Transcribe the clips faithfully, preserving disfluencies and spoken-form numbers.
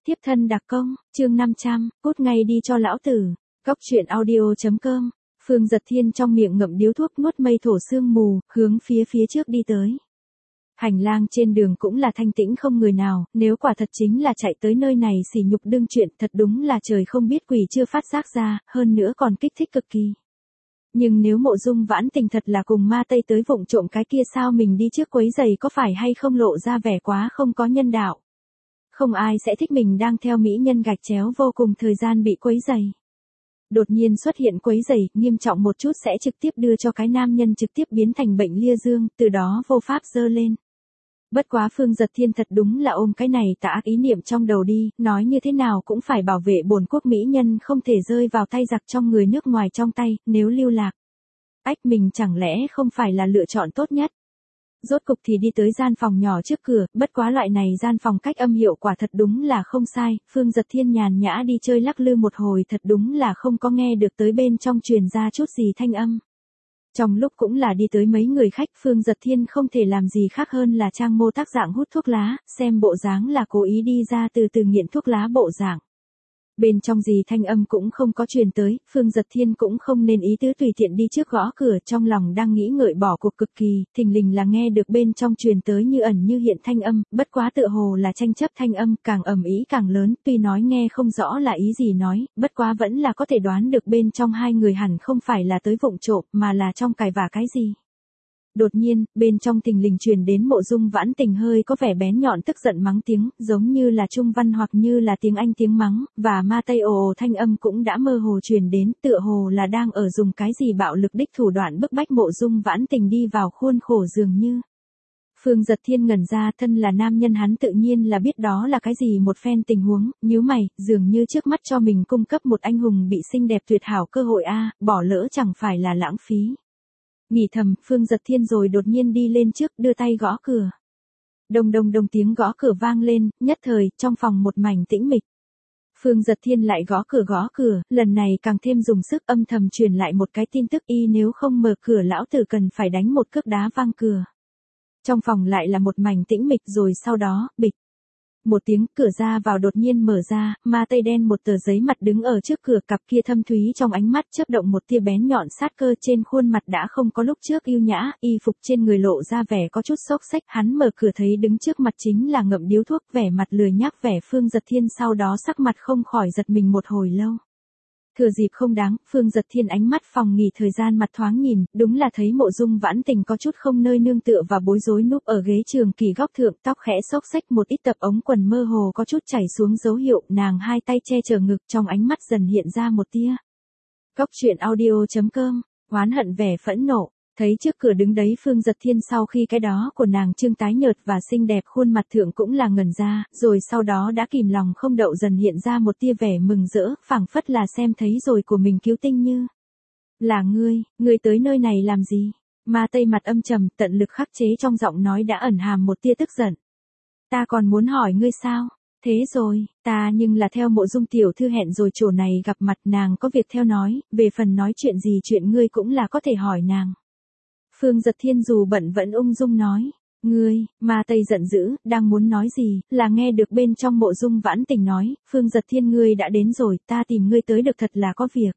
Tiếp thân đặc công, chương năm trăm, cút ngay đi cho lão tử. Góc truyện audio.com. Phương Giật Thiên trong miệng ngậm điếu thuốc nuốt mây thổ sương mù, hướng phía phía trước đi tới. Hành lang trên đường cũng là thanh tĩnh không người nào, nếu quả thật chính là chạy tới nơi này sỉ nhục đương chuyện, thật đúng là trời không biết quỷ chưa phát giác ra, hơn nữa còn kích thích cực kỳ. Nhưng nếu Mộ Dung Vãn Tình thật là cùng ma tây tới vụng trộm cái kia, sao mình đi trước quấy giày có phải hay không lộ ra vẻ quá không có nhân đạo. Không ai sẽ thích mình đang theo mỹ nhân gạch chéo vô cùng thời gian bị quấy giày. Đột nhiên xuất hiện quấy giày, nghiêm trọng một chút sẽ trực tiếp đưa cho cái nam nhân trực tiếp biến thành bệnh lia dương, từ đó vô pháp dơ lên. Bất quá Phương Giật Thiên thật đúng là ôm cái này tà ác ý niệm trong đầu đi, nói như thế nào cũng phải bảo vệ bổn quốc mỹ nhân không thể rơi vào tay giặc trong người nước ngoài trong tay, nếu lưu lạc. Ách, mình chẳng lẽ không phải là lựa chọn tốt nhất. Rốt cục thì đi tới gian phòng nhỏ trước cửa, bất quá loại này gian phòng cách âm hiệu quả thật đúng là không sai, Phương Giật Thiên nhàn nhã đi chơi lắc lư một hồi thật đúng là không có nghe được tới bên trong truyền ra chút gì thanh âm. Trong lúc cũng là đi tới mấy người khách, Phương Giật Thiên không thể làm gì khác hơn là trang mô tác dạng hút thuốc lá, xem bộ dáng là cố ý đi ra từ từ nghiện thuốc lá bộ dạng. Bên trong gì thanh âm cũng không có truyền tới, Phương Giật Thiên cũng không nên ý tứ tùy tiện đi trước gõ cửa, trong lòng đang nghĩ ngợi bỏ cuộc cực kỳ, thình lình là nghe được bên trong truyền tới như ẩn như hiện thanh âm, bất quá tựa hồ là tranh chấp thanh âm, càng ầm ĩ càng lớn, tuy nói nghe không rõ là ý gì nói, bất quá vẫn là có thể đoán được bên trong hai người hẳn không phải là tới vụng trộm, mà là trong cài vả cái gì. Đột nhiên, bên trong thình lình truyền đến Mộ Dung Vãn Tình hơi có vẻ bén nhọn tức giận mắng tiếng, giống như là Trung văn hoặc như là tiếng Anh tiếng mắng, và ma tây ồ ồ thanh âm cũng đã mơ hồ truyền đến, tựa hồ là đang ở dùng cái gì bạo lực đích thủ đoạn bức bách Mộ Dung Vãn Tình đi vào khuôn khổ dường như. Phương Giật Thiên ngẩn ra, thân là nam nhân hắn tự nhiên là biết đó là cái gì một phen tình huống, nhíu mày, dường như trước mắt cho mình cung cấp một anh hùng bị xinh đẹp tuyệt hảo cơ hội a, bỏ lỡ chẳng phải là lãng phí. Nghĩ thầm, Phương Giật Thiên rồi đột nhiên đi lên trước, đưa tay gõ cửa. Đồng đồng đồng tiếng gõ cửa vang lên, nhất thời, trong phòng một mảnh tĩnh mịch. Phương Giật Thiên lại gõ cửa gõ cửa, lần này càng thêm dùng sức, âm thầm truyền lại một cái tin tức, y nếu không mở cửa lão tử cần phải đánh một cước đá văng cửa. Trong phòng lại là một mảnh tĩnh mịch, rồi sau đó, bịch. Một tiếng, cửa ra vào đột nhiên mở ra, ma tây đen một tờ giấy mặt đứng ở trước cửa, cặp kia thâm thúy trong ánh mắt chớp động một tia bén nhọn sát cơ, trên khuôn mặt đã không có lúc trước yêu nhã, y phục trên người lộ ra vẻ có chút xốc xếch, hắn mở cửa thấy đứng trước mặt chính là ngậm điếu thuốc, vẻ mặt lười nhác vẻ Phương Giật Thiên, sau đó sắc mặt không khỏi giật mình một hồi lâu. Thừa dịp không đáng, Phương Giật Thiên ánh mắt phòng nghỉ thời gian mặt thoáng nhìn, đúng là thấy Mộ Dung Vãn Tình có chút không nơi nương tựa và bối rối núp ở ghế trường kỳ góc thượng, tóc khẽ xốc xếch, một ít tập ống quần mơ hồ có chút chảy xuống dấu hiệu, nàng hai tay che chở ngực, trong ánh mắt dần hiện ra một tia. Góc truyện audio.com, oán hận vẻ phẫn nộ. Thấy trước cửa đứng đấy Phương Giật Thiên, sau khi cái đó của nàng trương tái nhợt và xinh đẹp khuôn mặt thượng cũng là ngẩn ra, rồi sau đó đã kìm lòng không đậu dần hiện ra một tia vẻ mừng rỡ, phảng phất là xem thấy rồi của mình cứu tinh như. Là ngươi, ngươi tới nơi này làm gì? Ma tây mặt âm trầm, tận lực khắc chế trong giọng nói đã ẩn hàm một tia tức giận. Ta còn muốn hỏi ngươi sao? Thế rồi, ta nhưng là theo Mộ Dung tiểu thư hẹn rồi chỗ này gặp mặt, nàng có việc theo nói, về phần nói chuyện gì chuyện ngươi cũng là có thể hỏi nàng. Phương Giật Thiên dù bận vẫn ung dung nói, ngươi, ma tây giận dữ, đang muốn nói gì, là nghe được bên trong Mộ Dung Vãn Tình nói, Phương Giật Thiên ngươi đã đến rồi, ta tìm ngươi tới được thật là có việc.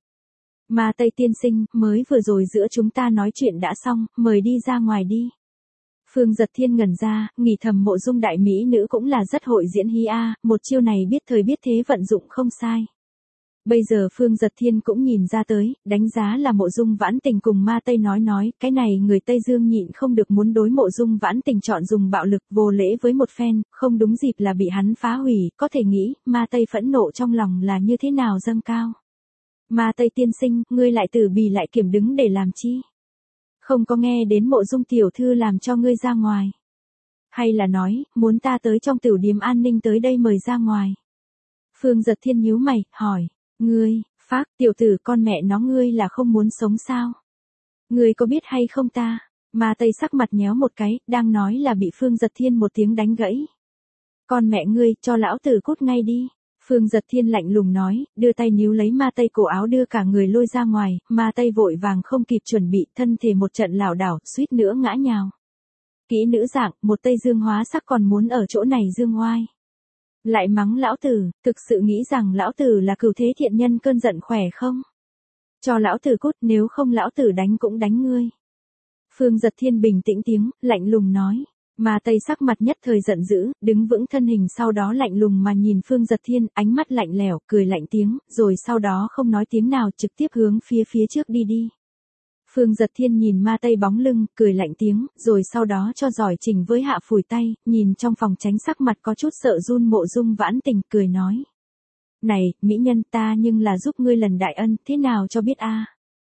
Ma tây tiên sinh, mới vừa rồi giữa chúng ta nói chuyện đã xong, mời đi ra ngoài đi. Phương Giật Thiên ngẩn ra, nghĩ thầm Mộ Dung đại mỹ nữ cũng là rất hội diễn hí a, một chiêu này biết thời biết thế vận dụng không sai. Bây giờ Phương Giật Thiên cũng nhìn ra tới, đánh giá là Mộ Dung Vãn Tình cùng ma tây nói nói, cái này người Tây Dương nhịn không được muốn đối Mộ Dung Vãn Tình chọn dùng bạo lực vô lễ với một phen, không đúng dịp là bị hắn phá hủy, có thể nghĩ, ma tây phẫn nộ trong lòng là như thế nào dâng cao. Ma tây tiên sinh, ngươi lại tử bì lại kiểm đứng để làm chi? Không có nghe đến Mộ Dung tiểu thư làm cho ngươi ra ngoài. Hay là nói, muốn ta tới trong tiểu điếm an ninh tới đây mời ra ngoài? Phương Giật Thiên nhíu mày, hỏi. Ngươi, phác, tiểu tử con mẹ nó ngươi là không muốn sống sao? Ngươi có biết hay không ta? Ma tây sắc mặt nhéo một cái, đang nói là bị Phương Giật Thiên một tiếng đánh gãy. Con mẹ ngươi, cho lão tử cút ngay đi. Phương Giật Thiên lạnh lùng nói, đưa tay níu lấy ma tây cổ áo đưa cả người lôi ra ngoài, ma tây vội vàng không kịp chuẩn bị, thân thể một trận lảo đảo, suýt nữa ngã nhào. Kỹ nữ dạng, một tây dương hóa sắc còn muốn ở chỗ này dương oai. Lại mắng lão tử, thực sự nghĩ rằng lão tử là cửu thế thiện nhân cơn giận khỏe không? Cho lão tử cút, nếu không lão tử đánh cũng đánh ngươi. Phương Giật Thiên bình tĩnh tiếng, lạnh lùng nói. Ma Tây sắc mặt nhất thời giận dữ, đứng vững thân hình sau đó lạnh lùng mà nhìn Phương Giật Thiên, ánh mắt lạnh lẽo, cười lạnh tiếng, rồi sau đó không nói tiếng nào trực tiếp hướng phía phía trước đi đi. Phương Giật Thiên nhìn Ma Tây bóng lưng, cười lạnh tiếng, rồi sau đó cho giỏi trình với hạ phủi tay, nhìn trong phòng tránh sắc mặt có chút sợ run Mộ Dung Vãn Tình, cười nói. Này, mỹ nhân ta nhưng là giúp ngươi lần đại ân, thế nào cho biết a?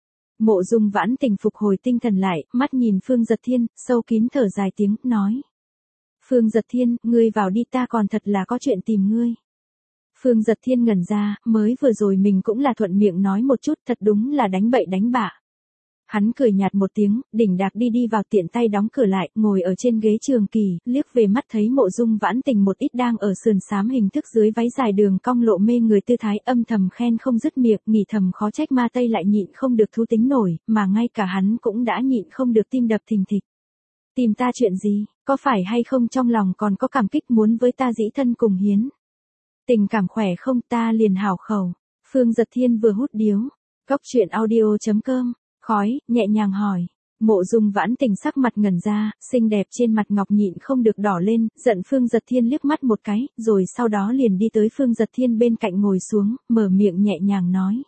Mộ Dung Vãn Tình phục hồi tinh thần lại, mắt nhìn Phương Giật Thiên, sâu kín thở dài tiếng, nói. Phương Giật Thiên, ngươi vào đi, ta còn thật là có chuyện tìm ngươi. Phương Giật Thiên ngẩn ra, mới vừa rồi mình cũng là thuận miệng nói một chút, thật đúng là đánh bậy đánh bạ. Hắn cười nhạt một tiếng, đỉnh đạc đi đi vào, tiện tay đóng cửa lại, ngồi ở trên ghế trường kỳ, liếc về mắt thấy Mộ Dung Vãn Tình một ít đang ở sườn xám hình thức dưới váy dài đường cong lộ mê người tư thái, âm thầm khen không dứt miệng, nghĩ thầm khó trách Ma Tây lại nhịn không được thú tính nổi, mà ngay cả hắn cũng đã nhịn không được tim đập thình thịch. Tìm ta chuyện gì, có phải hay không trong lòng còn có cảm kích muốn với ta dĩ thân cùng hiến? Tình cảm khỏe không, ta liền hảo khẩu. Phương Giật Thiên vừa hút điếu. Cóc truyện audio chấm com. Khói, nhẹ nhàng hỏi. Mộ Dung Vãn Tình sắc mặt ngẩn ra, xinh đẹp trên mặt ngọc nhịn không được đỏ lên, giận Phương Giật Thiên liếc mắt một cái, rồi sau đó liền đi tới Phương Giật Thiên bên cạnh ngồi xuống, mở miệng nhẹ nhàng nói.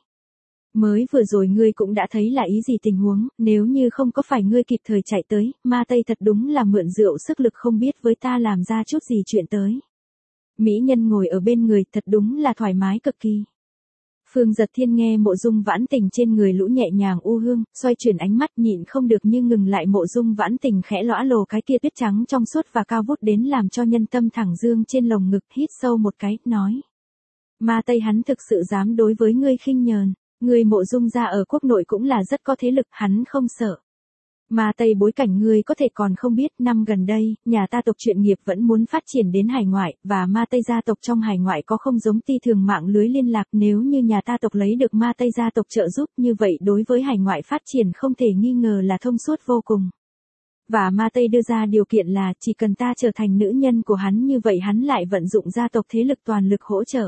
Mới vừa rồi ngươi cũng đã thấy là ý gì tình huống, nếu như không có phải ngươi kịp thời chạy tới, Ma Tây thật đúng là mượn rượu sức lực không biết với ta làm ra chút gì chuyện tới. Mỹ nhân ngồi ở bên người thật đúng là thoải mái cực kỳ. Phương Giật Thiên nghe Mộ Dung Vãn Tình trên người lũ nhẹ nhàng u hương, xoay chuyển ánh mắt nhịn không được nhưng ngừng lại Mộ Dung Vãn Tình khẽ lõa lồ cái kia tuyết trắng trong suốt và cao vút đến làm cho nhân tâm thẳng dương trên lồng ngực, hít sâu một cái, nói. Ma Tây hắn thực sự dám đối với ngươi khinh nhờn, ngươi Mộ Dung gia ở quốc nội cũng là rất có thế lực, hắn không sợ. Ma Tây bối cảnh ngươi có thể còn không biết, năm gần đây, nhà ta tộc chuyện nghiệp vẫn muốn phát triển đến hải ngoại, và Ma Tây gia tộc trong hải ngoại có không giống ti thường mạng lưới liên lạc, nếu như nhà ta tộc lấy được Ma Tây gia tộc trợ giúp như vậy đối với hải ngoại phát triển không thể nghi ngờ là thông suốt vô cùng. Và Ma Tây đưa ra điều kiện là chỉ cần ta trở thành nữ nhân của hắn như vậy hắn lại vận dụng gia tộc thế lực toàn lực hỗ trợ.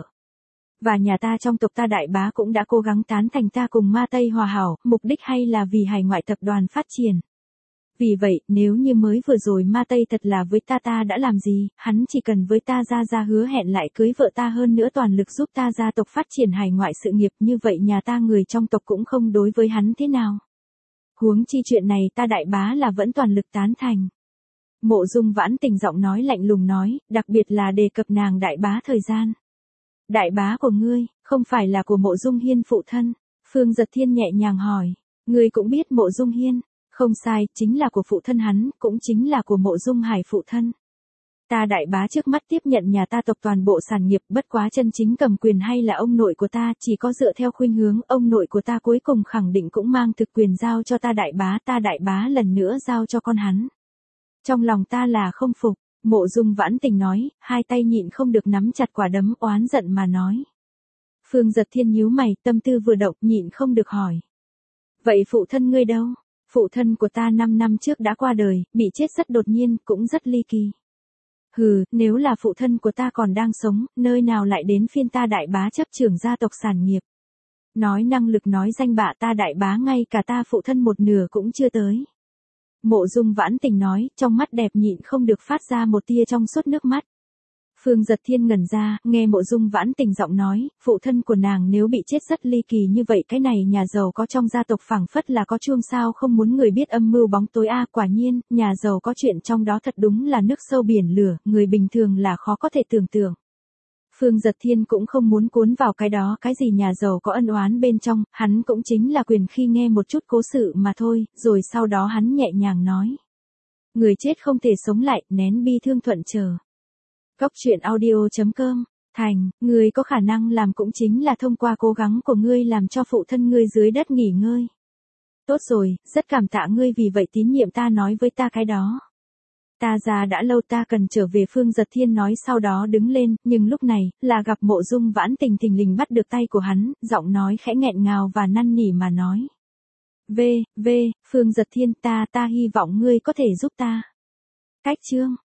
Và nhà ta trong tộc ta đại bá cũng đã cố gắng tán thành ta cùng Ma Tây hòa hảo, mục đích hay là vì hải ngoại tập đoàn phát triển. Vì vậy, nếu như mới vừa rồi Ma Tây thật là với ta ta đã làm gì, hắn chỉ cần với ta ra ra hứa hẹn lại cưới vợ ta hơn nữa toàn lực giúp ta gia tộc phát triển hải ngoại sự nghiệp, như vậy nhà ta người trong tộc cũng không đối với hắn thế nào. Huống chi chuyện này ta đại bá là vẫn toàn lực tán thành. Mộ Dung Vãn Tình giọng nói lạnh lùng nói, đặc biệt là đề cập nàng đại bá thời gian. Đại bá của ngươi, không phải là của Mộ Dung Hiên phụ thân? Phương Giật Thiên nhẹ nhàng hỏi. Ngươi cũng biết Mộ Dung Hiên? Không sai, chính là của phụ thân hắn, cũng chính là của Mộ Dung Hải phụ thân. Ta đại bá trước mắt tiếp nhận nhà ta tộc toàn bộ sản nghiệp, bất quá chân chính cầm quyền hay là ông nội của ta, chỉ có dựa theo khuynh hướng, ông nội của ta cuối cùng khẳng định cũng mang thực quyền giao cho ta đại bá, ta đại bá lần nữa giao cho con hắn. Trong lòng ta là không phục. Mộ Dung Vãn Tình nói, hai tay nhịn không được nắm chặt quả đấm, oán giận mà nói. Phương Giật Thiên nhíu mày, tâm tư vừa động, nhịn không được hỏi. Vậy phụ thân ngươi đâu? Phụ thân của ta năm năm trước đã qua đời, bị chết rất đột nhiên, cũng rất ly kỳ. Hừ, nếu là phụ thân của ta còn đang sống, nơi nào lại đến phiên ta đại bá chấp trưởng gia tộc sản nghiệp. Nói năng lực nói danh bạ ta đại bá ngay cả ta phụ thân một nửa cũng chưa tới. Mộ Dung Vãn Tình nói, trong mắt đẹp nhịn không được phát ra một tia trong suốt nước mắt. Phương Giật Thiên ngẩn ra, nghe Mộ Dung Vãn Tình giọng nói, phụ thân của nàng nếu bị chết rất ly kỳ như vậy cái này nhà giàu có trong gia tộc phảng phất là có chuông sao không muốn người biết âm mưu bóng tối a, quả nhiên, nhà giàu có chuyện trong đó thật đúng là nước sâu biển lửa, người bình thường là khó có thể tưởng tượng. Phương Giật Thiên cũng không muốn cuốn vào cái đó, cái gì nhà giàu có ân oán bên trong, hắn cũng chính là quyền khi nghe một chút cố sự mà thôi, rồi sau đó hắn nhẹ nhàng nói. Người chết không thể sống lại, nén bi thương thuận chờ. Cóc truyện audio chấm com. Thành, ngươi có khả năng làm cũng chính là thông qua cố gắng của ngươi làm cho phụ thân ngươi dưới đất nghỉ ngơi. Tốt rồi, rất cảm tạ ngươi vì vậy tín nhiệm ta nói với ta cái đó. Ta già đã lâu ta cần trở về. Phương Giật Thiên nói sau đó đứng lên, nhưng lúc này, là gặp Mộ Dung Vãn Tình thình lình bắt được tay của hắn, giọng nói khẽ nghẹn ngào và năn nỉ mà nói. V, V, Phương Giật Thiên ta ta hy vọng ngươi có thể giúp ta. Cách chương.